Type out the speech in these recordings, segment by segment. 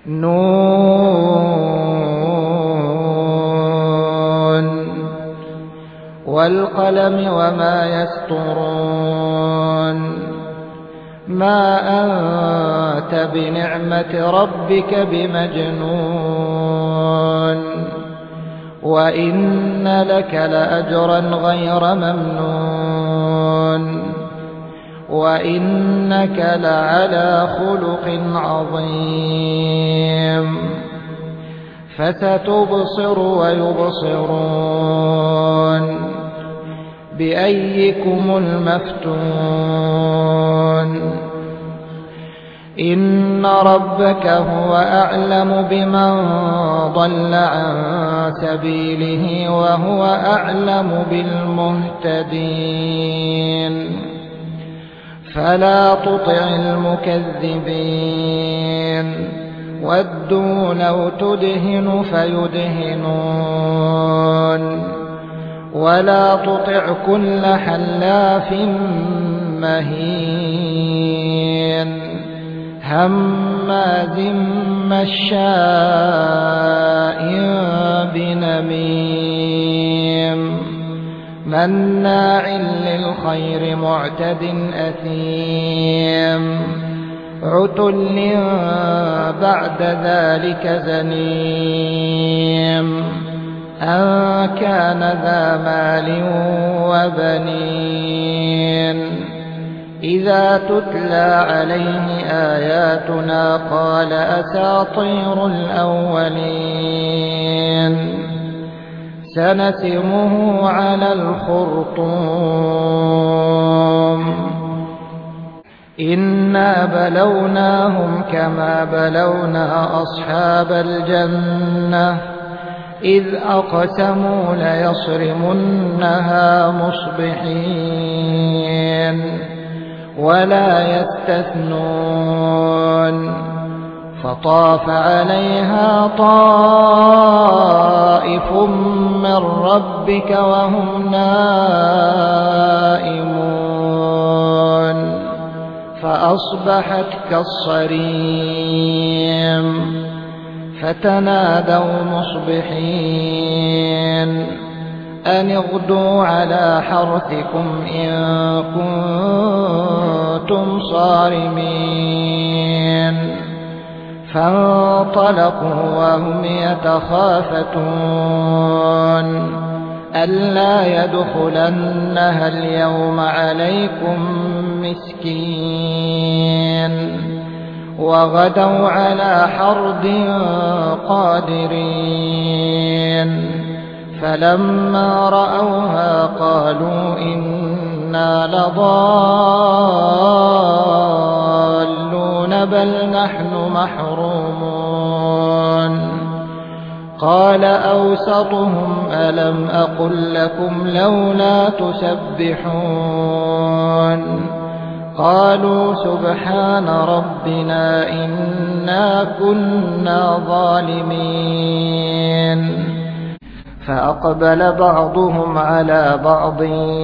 نون والقلم وما يسطرون ما أنت بنعمة ربك بمجنون وإن لك لأجرا غير ممنون وإنك لعلى خلق عظيم فستبصر ويبصرون بأيكم المفتون إن ربك هو أعلم بمن ضل عن سبيله وهو أعلم بالمهتدين فلا تطع المكذبين ودوا لو تدهن فيدهنون ولا تطع كل حلاف مهين هماز مشاء بنميم مناع للخير معتد أثيم عتل بعد ذلك زنيم أن كان ذا مال وبنين إذا تتلى عليه آياتنا قال أساطير الأولين سنسمه على الخرطوم إنا بلوناهم كما بلونا أصحاب الجنة إذ أقسموا ليصرمنها مصبحين ولا يستثنون فطاف عليها طائف من ربك وهم نائمون فأصبحت كالصريم فتنادوا مصبحين أن اغدوا على حرثكم إن كنتم صارمين فانطلقوا وهم يتخافتون ألا يدخلنها اليوم عليكم مسكين وغدوا على حرد قادرين فلما رأوها قالوا إنا لضالون بل نحن محرومون قال أوسطهم ألم أقل لكم لولا تسبحون قالوا سبحان ربنا إنا كنا ظالمين فأقبل بعضهم على بعض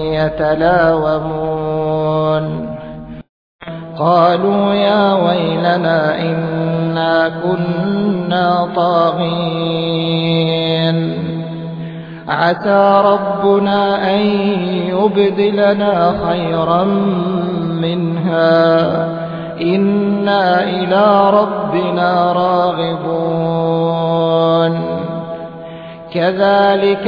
يتلاومون قالوا يا ويلنا إنا كنا طاغين عسى ربنا أن يبدلنا خيرا منها إنا إلى ربنا راغبون كذلك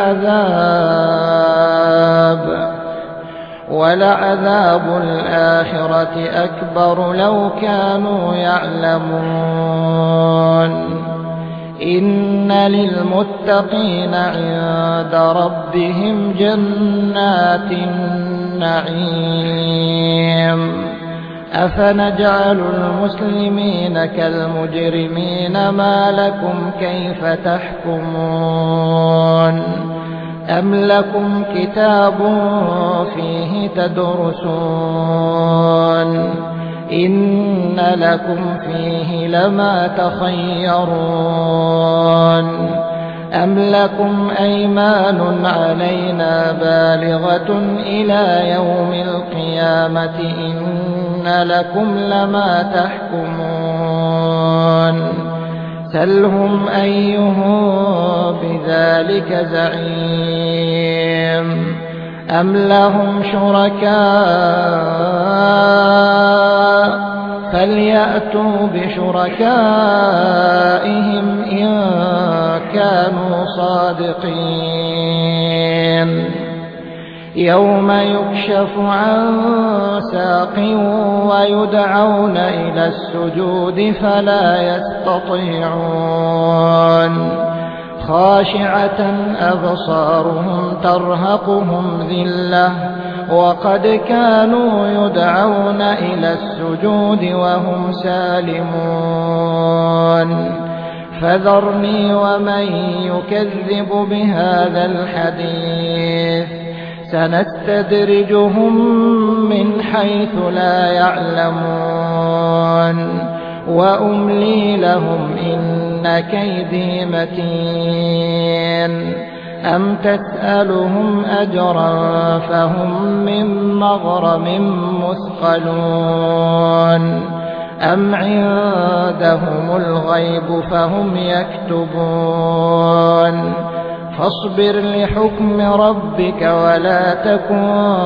العذاب ولعذاب الآخرة أكبر لو كانوا يعلمون إن للمتقين عند ربهم جنات النعيم أفنجعل المسلمين كالمجرمين ما لكم كيف تحكمون أم لكم كتاب فيه تدرسون إن لكم فيه لما تخيرون أم لكم أيمان علينا بالغة إلى يوم القيامة إن لكم لما تحكمون سلهم أيهم بذلك زعيم أم لهم شركاء فليأتوا بشركائهم إن كانوا صادقين يوم يكشف عن ساق ويدعون إلى السجود فلا يستطيعون خاشعة أبصارهم ترهقهم ذلة وقد كانوا يدعون إلى السجود وهم سالمون فذرني ومن يكذب بهذا الحديث سنستدرجهم من حيث لا يعلمون وأملي لهم إن كيدي متين أم تسألهم أجرا فهم من مغرم مثقلون أم عندهم الغيب فهم يكتبون فاصبر لحكم ربك ولا تكن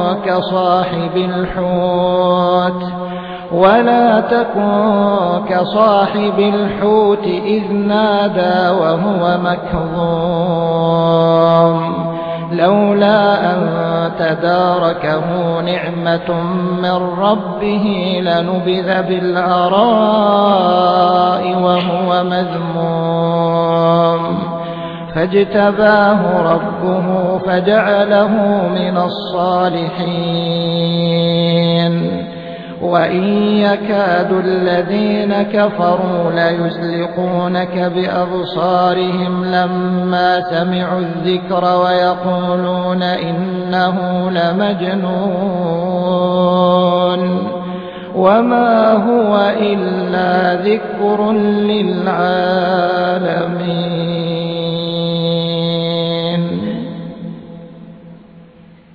كصاحب الحوت إذ نادى وهو مكظوم لولا أن تداركه نعمة من ربه لنبذ بالعراء وهو مذموم فاجتباه ربه فجعله من الصالحين وإن يكاد الذين كفروا ليزلقونك بأبصارهم لما سمعوا الذكر ويقولون إنه لمجنون وما هو إلا ذكر للعالمين.